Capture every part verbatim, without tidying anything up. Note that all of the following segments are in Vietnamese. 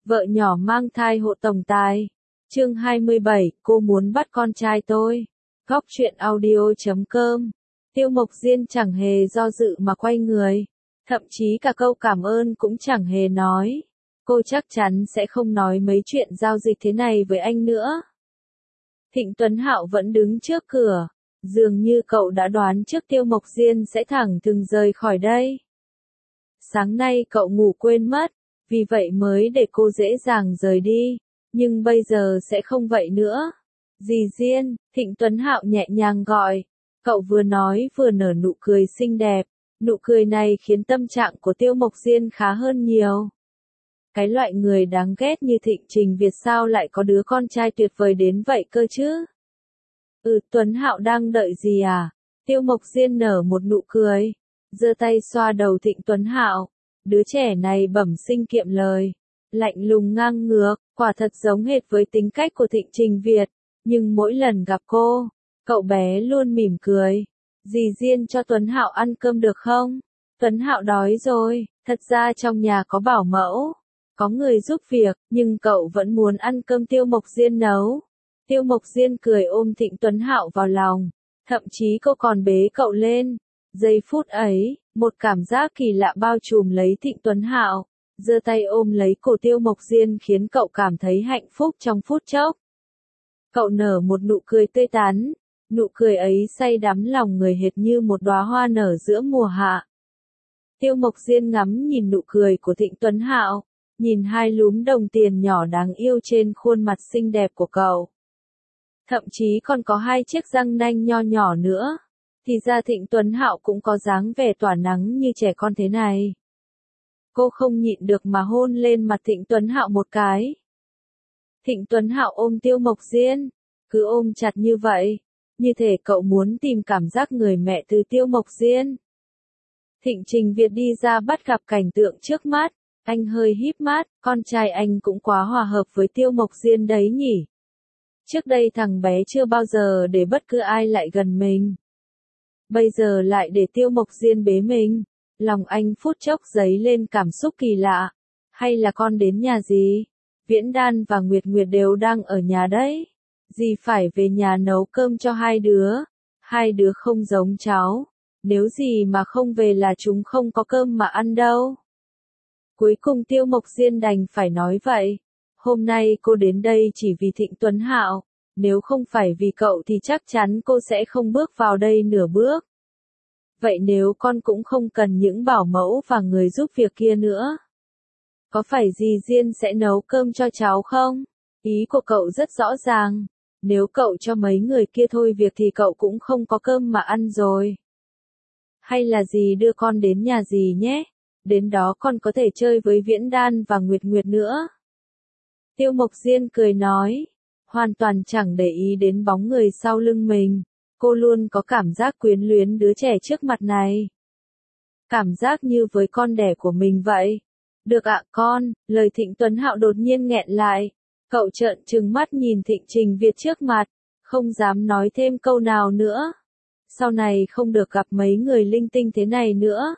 Vợ nhỏ mang thai hộ tổng tài. Chương hai mươi bảy, cô muốn bắt con trai tôi. Góc truyện audio chấm com. Tiêu Mộc Diên chẳng hề do dự mà quay người. Thậm chí cả câu cảm ơn cũng chẳng hề nói. Cô chắc chắn sẽ không nói mấy chuyện giao dịch thế này với anh nữa. Thịnh Tuấn Hạo vẫn đứng trước cửa. Dường như cậu đã đoán trước Tiêu Mộc Diên sẽ thẳng thừng rời khỏi đây. Sáng nay cậu ngủ quên mất, vì vậy mới để cô dễ dàng rời đi. Nhưng bây giờ sẽ không vậy nữa. Dì Diên, Thịnh Tuấn Hạo nhẹ nhàng gọi. Cậu vừa nói vừa nở nụ cười xinh đẹp. Nụ cười này khiến tâm trạng của Tiêu Mộc Diên khá hơn nhiều. Cái loại người đáng ghét như Thịnh Trình Việt sao lại có đứa con trai tuyệt vời đến vậy cơ chứ? Ừ, Tuấn Hạo đang đợi gì à? Tiêu Mộc Diên nở một nụ cười. Giơ tay xoa đầu Thịnh Tuấn Hạo. Đứa trẻ này bẩm sinh kiệm lời. Lạnh lùng ngang ngược, quả thật giống hệt với tính cách của Thịnh Trình Việt. Nhưng mỗi lần gặp cô, cậu bé luôn mỉm cười. Dì Diên cho Tuấn Hạo ăn cơm được không? Tuấn Hạo đói rồi, thật ra trong nhà có bảo mẫu. Có người giúp việc, nhưng cậu vẫn muốn ăn cơm Tiêu Mộc Diên nấu. Tiêu Mộc Diên cười ôm Thịnh Tuấn Hạo vào lòng. Thậm chí cô còn bế cậu lên. Giây phút ấy, một cảm giác kỳ lạ bao trùm lấy Thịnh Tuấn Hạo. Giơ tay ôm lấy cổ Tiêu Mộc Diên khiến cậu cảm thấy hạnh phúc trong phút chốc. Cậu nở một nụ cười tươi tắn. Nụ cười ấy say đắm lòng người hệt như một đóa hoa nở giữa mùa hạ. Tiêu Mộc Diên ngắm nhìn nụ cười của Thịnh Tuấn Hạo. Nhìn hai lúm đồng tiền nhỏ đáng yêu trên khuôn mặt xinh đẹp của cậu. Thậm chí còn có hai chiếc răng nanh nho nhỏ nữa. Thì ra Thịnh Tuấn Hạo cũng có dáng vẻ tỏa nắng như trẻ con thế này. Cô không nhịn được mà hôn lên mặt Thịnh Tuấn Hạo một cái. Thịnh Tuấn Hạo ôm Tiêu Mộc Diên. Cứ ôm chặt như vậy. Như thể cậu muốn tìm cảm giác người mẹ từ Tiêu Mộc Diên. Thịnh Trình Việt đi ra bắt gặp cảnh tượng trước mắt. Anh hơi híp mắt, con trai anh cũng quá hòa hợp với Tiêu Mộc Diên đấy nhỉ. Trước đây thằng bé chưa bao giờ để bất cứ ai lại gần mình. Bây giờ lại để Tiêu Mộc Diên bế mình. Lòng anh phút chốc dấy lên cảm xúc kỳ lạ. Hay là con đến nhà gì? Viễn Đan và Nguyệt Nguyệt đều đang ở nhà đấy. Dì phải về nhà nấu cơm cho hai đứa. Hai đứa không giống cháu. Nếu dì mà không về là chúng không có cơm mà ăn đâu. Cuối cùng Tiêu Mộc Diên đành phải nói vậy. Hôm nay cô đến đây chỉ vì Thịnh Tuấn Hạo. Nếu không phải vì cậu thì chắc chắn cô sẽ không bước vào đây nửa bước. Vậy nếu con cũng không cần những bảo mẫu và người giúp việc kia nữa. Có phải dì Diên sẽ nấu cơm cho cháu không? Ý của cậu rất rõ ràng. Nếu cậu cho mấy người kia thôi việc thì cậu cũng không có cơm mà ăn rồi. Hay là dì đưa con đến nhà dì nhé. Đến đó con có thể chơi với Viễn Đan và Nguyệt Nguyệt nữa. Tiêu Mộc Diên cười nói. Hoàn toàn chẳng để ý đến bóng người sau lưng mình. Cô luôn có cảm giác quyến luyến đứa trẻ trước mặt này. Cảm giác như với con đẻ của mình vậy. Được ạ con, lời Thịnh Tuấn Hạo đột nhiên nghẹn lại. Cậu trợn trừng mắt nhìn Thịnh Trình Việt trước mặt. Không dám nói thêm câu nào nữa. Sau này không được gặp mấy người linh tinh thế này nữa.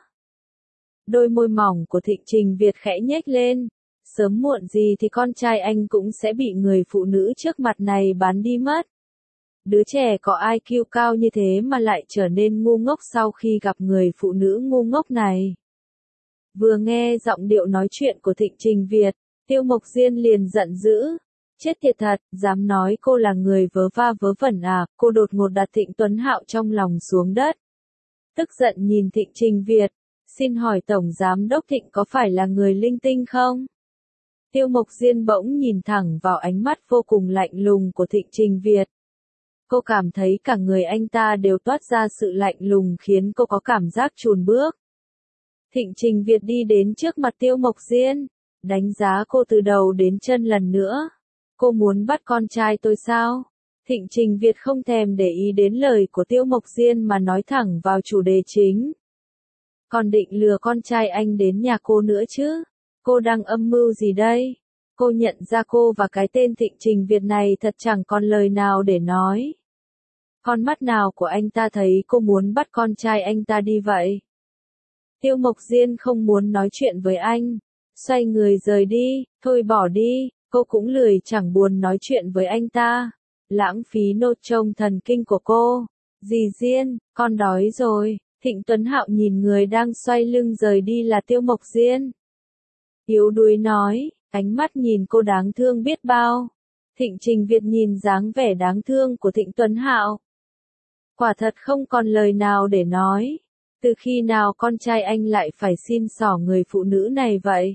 Đôi môi mỏng của Thịnh Trình Việt khẽ nhếch lên. Sớm muộn gì thì con trai anh cũng sẽ bị người phụ nữ trước mặt này bán đi mất. Đứa trẻ có i kiu cao như thế mà lại trở nên ngu ngốc sau khi gặp người phụ nữ ngu ngốc này. Vừa nghe giọng điệu nói chuyện của Thịnh Trình Việt, Tiêu Mộc Diên liền giận dữ. Chết tiệt thật, dám nói cô là người vớ va vớ vẩn à, cô đột ngột đặt Thịnh Tuấn Hạo trong lòng xuống đất. Tức giận nhìn Thịnh Trình Việt, xin hỏi Tổng Giám Đốc Thịnh có phải là người linh tinh không? Tiêu Mộc Diên bỗng nhìn thẳng vào ánh mắt vô cùng lạnh lùng của Thịnh Trình Việt. Cô cảm thấy cả người anh ta đều toát ra sự lạnh lùng khiến cô có cảm giác chùn bước. Thịnh Trình Việt đi đến trước mặt Tiêu Mộc Diên, đánh giá cô từ đầu đến chân lần nữa. Cô muốn bắt con trai tôi sao? Thịnh Trình Việt không thèm để ý đến lời của Tiêu Mộc Diên mà nói thẳng vào chủ đề chính. Còn định lừa con trai anh đến nhà cô nữa chứ? Cô đang âm mưu gì đây? Cô nhận ra cô và cái tên Thịnh Trình Việt này thật chẳng còn lời nào để nói. Con mắt nào của anh ta thấy cô muốn bắt con trai anh ta đi vậy? Tiêu Mộc Diên không muốn nói chuyện với anh. xoay người rời đi, thôi bỏ đi, cô cũng lười chẳng buồn nói chuyện với anh ta. Lãng phí nốt trông thần kinh của cô. Dì Diên, con đói rồi. Thịnh Tuấn Hạo nhìn người đang xoay lưng rời đi là Tiêu Mộc Diên. Yếu đuối nói, ánh mắt nhìn cô đáng thương biết bao. Thịnh Trình Việt nhìn dáng vẻ đáng thương của Thịnh Tuấn Hạo. Quả thật không còn lời nào để nói. Từ khi nào con trai anh lại phải xin xỏ người phụ nữ này vậy?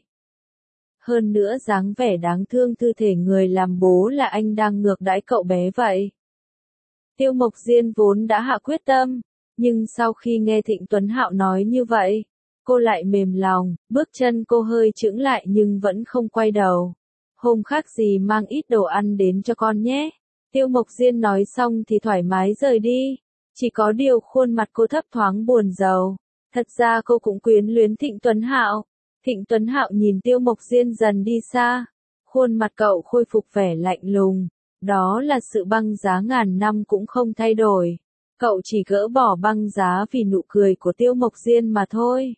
Hơn nữa dáng vẻ đáng thương tư thể người làm bố là anh đang ngược đãi cậu bé vậy. Tiêu Mộc Diên vốn đã hạ quyết tâm, nhưng sau khi nghe Thịnh Tuấn Hạo nói như vậy, cô lại mềm lòng, bước chân cô hơi chững lại nhưng vẫn không quay đầu. Hôm khác gì mang ít đồ ăn đến cho con nhé. Tiêu Mộc Diên nói xong thì thoải mái rời đi. Chỉ có điều khuôn mặt cô thấp thoáng buồn rầu. Thật ra cô cũng quyến luyến Thịnh Tuấn Hạo. Thịnh Tuấn Hạo nhìn Tiêu Mộc Diên dần đi xa. Khuôn mặt cậu khôi phục vẻ lạnh lùng. Đó là sự băng giá ngàn năm cũng không thay đổi. Cậu chỉ gỡ bỏ băng giá vì nụ cười của Tiêu Mộc Diên mà thôi.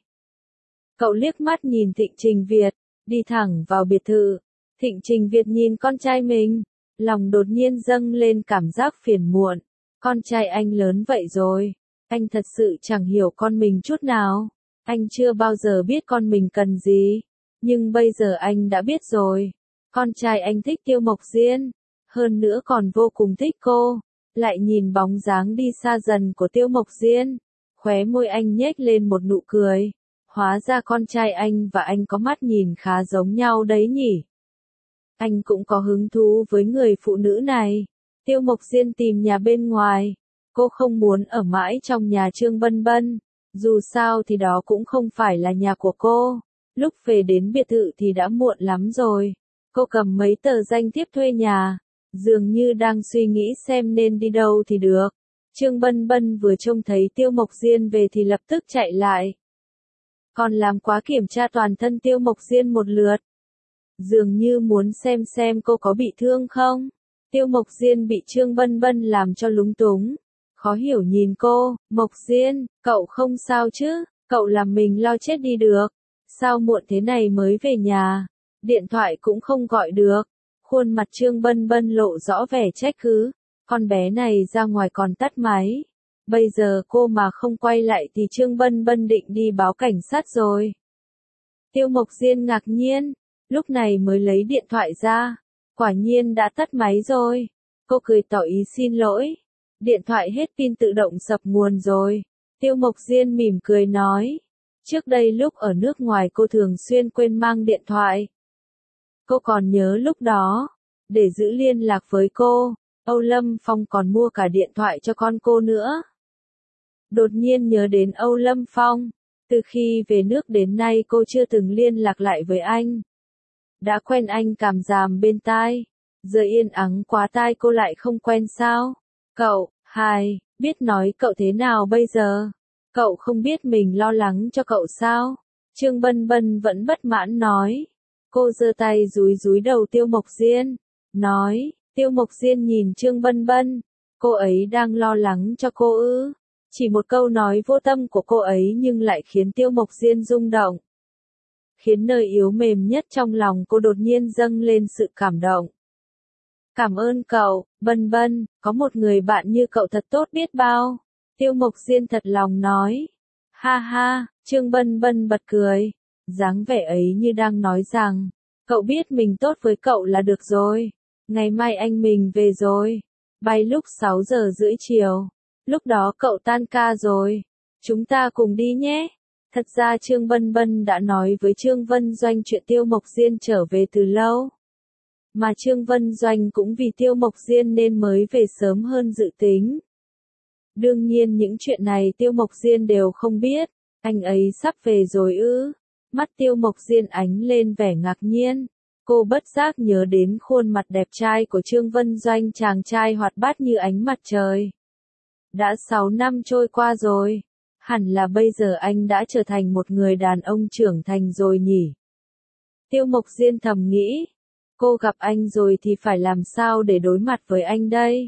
Cậu liếc mắt nhìn Thịnh Trình Việt, đi thẳng vào biệt thự. Thịnh Trình Việt nhìn con trai mình, lòng đột nhiên dâng lên cảm giác phiền muộn. Con trai anh lớn vậy rồi, anh thật sự chẳng hiểu con mình chút nào. Anh chưa bao giờ biết con mình cần gì, nhưng bây giờ anh đã biết rồi. Con trai anh thích Tiêu Mộc Diên, hơn nữa còn vô cùng thích cô. Lại nhìn bóng dáng đi xa dần của Tiêu Mộc Diên, khóe môi anh nhếch lên một nụ cười. Hóa ra con trai anh và anh có mắt nhìn khá giống nhau đấy nhỉ. Anh cũng có hứng thú với người phụ nữ này. Tiêu Mộc Diên tìm nhà bên ngoài. Cô không muốn ở mãi trong nhà Trương Bân Bân. Dù sao thì đó cũng không phải là nhà của cô. Lúc về đến biệt thự thì đã muộn lắm rồi. Cô cầm mấy tờ danh thiếp thuê nhà. Dường như đang suy nghĩ xem nên đi đâu thì được. Trương Bân Bân vừa trông thấy Tiêu Mộc Diên về thì lập tức chạy lại. Còn làm quá kiểm tra toàn thân Tiêu Mộc Diên một lượt. Dường như muốn xem xem cô có bị thương không. Tiêu Mộc Diên bị Trương Bân Bân làm cho lúng túng. Khó hiểu nhìn cô, Mộc Diên, cậu không sao chứ, cậu làm mình lo chết đi được. Sao muộn thế này mới về nhà, điện thoại cũng không gọi được. Khuôn mặt Trương Bân Bân lộ rõ vẻ trách cứ. Con bé này ra ngoài còn tắt máy. Bây giờ cô mà không quay lại thì Trương Bân Bân định đi báo cảnh sát rồi. Tiêu Mộc Diên ngạc nhiên, lúc này mới lấy điện thoại ra. Quả nhiên đã tắt máy rồi. Cô cười tỏ ý xin lỗi. Điện thoại hết pin tự động sập nguồn rồi. Tiêu Mộc Diên mỉm cười nói. Trước đây lúc ở nước ngoài cô thường xuyên quên mang điện thoại. Cô còn nhớ lúc đó, để giữ liên lạc với cô, Âu Lâm Phong còn mua cả điện thoại cho con cô nữa. Đột nhiên nhớ đến Âu Lâm Phong, từ khi về nước đến nay cô chưa từng liên lạc lại với anh. Đã quen anh cảm giảm bên tai, giờ yên ắng quá tai cô lại không quen sao? Cậu, hai, biết nói cậu thế nào bây giờ? Cậu không biết mình lo lắng cho cậu sao? Trương Bân Bân vẫn bất mãn nói. Cô giơ tay dúi dúi đầu Tiêu Mộc Diên, nói, Tiêu Mộc Diên nhìn Trương Bân Bân, cô ấy đang lo lắng cho cô ư? Chỉ một câu nói vô tâm của cô ấy nhưng lại khiến Tiêu Mộc Diên rung động. Khiến nơi yếu mềm nhất trong lòng cô đột nhiên dâng lên sự cảm động. Cảm ơn cậu, Bân Bân, có một người bạn như cậu thật tốt biết bao. Tiêu Mộc Diên thật lòng nói. Ha ha, Trương Bân Bân bật cười. Dáng vẻ ấy như đang nói rằng, cậu biết mình tốt với cậu là được rồi. Ngày mai anh mình về rồi. Bay lúc sáu giờ rưỡi chiều. Lúc đó cậu tan ca rồi. Chúng ta cùng đi nhé. Thật ra Trương Bân Bân đã nói với Trương Vân Doanh chuyện Tiêu Mộc Diên trở về từ lâu. Mà Trương Vân Doanh cũng vì Tiêu Mộc Diên nên mới về sớm hơn dự tính. Đương nhiên những chuyện này Tiêu Mộc Diên đều không biết. Anh ấy sắp về rồi ư? Mắt Tiêu Mộc Diên ánh lên vẻ ngạc nhiên. Cô bất giác nhớ đến khuôn mặt đẹp trai của Trương Vân Doanh, chàng trai hoạt bát như ánh mặt trời. Đã sáu năm trôi qua rồi. Hẳn là bây giờ anh đã trở thành một người đàn ông trưởng thành rồi nhỉ? Tiêu Mộc Diên thầm nghĩ. Cô gặp anh rồi thì phải làm sao để đối mặt với anh đây?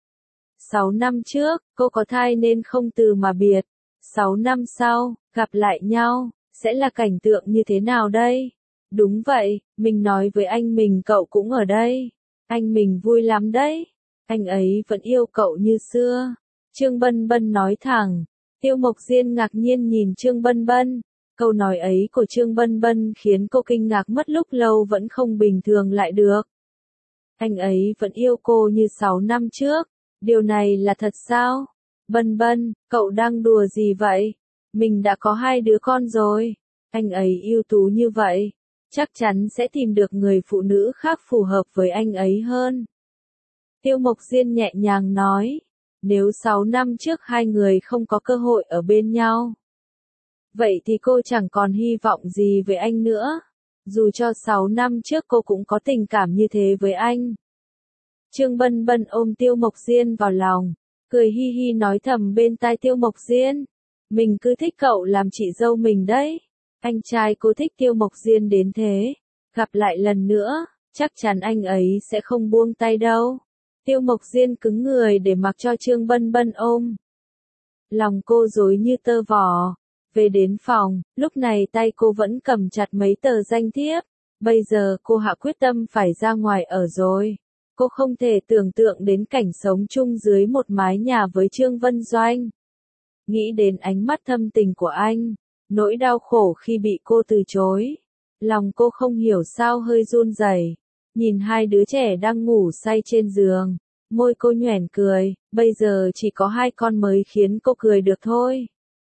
Sáu năm trước, cô có thai nên không từ mà biệt. Sáu năm sau, gặp lại nhau, sẽ là cảnh tượng như thế nào đây? Đúng vậy, mình nói với anh mình cậu cũng ở đây. Anh mình vui lắm đấy. Anh ấy vẫn yêu cậu như xưa. Trương Bân Bân nói thẳng. Tiêu Mộc Diên ngạc nhiên nhìn Trương Bân Bân. Câu nói ấy của Trương Bân Bân khiến cô kinh ngạc mất lúc lâu vẫn không bình thường lại được. Anh ấy vẫn yêu cô như sáu năm trước. Điều này là thật sao? Bân Bân, cậu đang đùa gì vậy? Mình đã có hai đứa con rồi. Anh ấy ưu tú như vậy. Chắc chắn sẽ tìm được người phụ nữ khác phù hợp với anh ấy hơn. Tiêu Mộc Diên nhẹ nhàng nói. Nếu sáu năm trước hai người không có cơ hội ở bên nhau. Vậy thì cô chẳng còn hy vọng gì với anh nữa. Dù cho sáu năm trước cô cũng có tình cảm như thế với anh. Trương Bân Bân ôm Tiêu Mộc Diên vào lòng. Cười hi hi nói thầm bên tai Tiêu Mộc Diên. Mình cứ thích cậu làm chị dâu mình đấy. Anh trai cô thích Tiêu Mộc Diên đến thế. Gặp lại lần nữa, chắc chắn anh ấy sẽ không buông tay đâu. Tiêu Mộc Diên cứng người để mặc cho Trương Bân Bân ôm. Lòng cô rối như tơ vò. Về đến phòng, lúc này tay cô vẫn cầm chặt mấy tờ danh thiếp. Bây giờ cô hạ quyết tâm phải ra ngoài ở rồi. Cô không thể tưởng tượng đến cảnh sống chung dưới một mái nhà với Trương Vân Doanh. Nghĩ đến ánh mắt thâm tình của anh, nỗi đau khổ khi bị cô từ chối. Lòng cô không hiểu sao hơi run rẩy. Nhìn hai đứa trẻ đang ngủ say trên giường, môi cô nhoẻn cười, bây giờ chỉ có hai con mới khiến cô cười được thôi.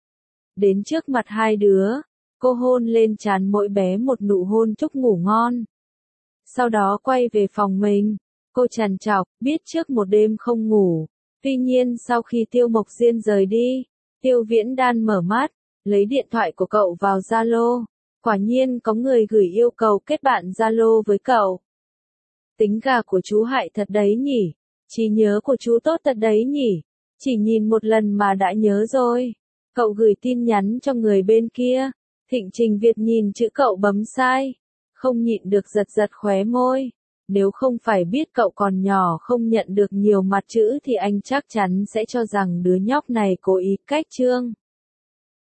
Đến trước mặt hai đứa, cô hôn lên trán mỗi bé một nụ hôn chúc ngủ ngon. Sau đó quay về phòng mình, cô trằn trọc, biết trước một đêm không ngủ. Tuy nhiên sau khi Tiêu Mộc Diên rời đi, Tiêu Viễn Đan mở mắt, lấy điện thoại của cậu vào Zalo. Quả nhiên có người gửi yêu cầu kết bạn Zalo với cậu. Tính gà của chú hại thật đấy nhỉ, trí nhớ của chú tốt thật đấy nhỉ, chỉ nhìn một lần mà đã nhớ rồi. Cậu gửi tin nhắn cho người bên kia. Thịnh Trình Việt nhìn chữ cậu bấm sai, không nhịn được giật giật khóe môi. Nếu không phải biết cậu còn nhỏ không nhận được nhiều mặt chữ thì anh chắc chắn sẽ cho rằng đứa nhóc này cố ý cách chương.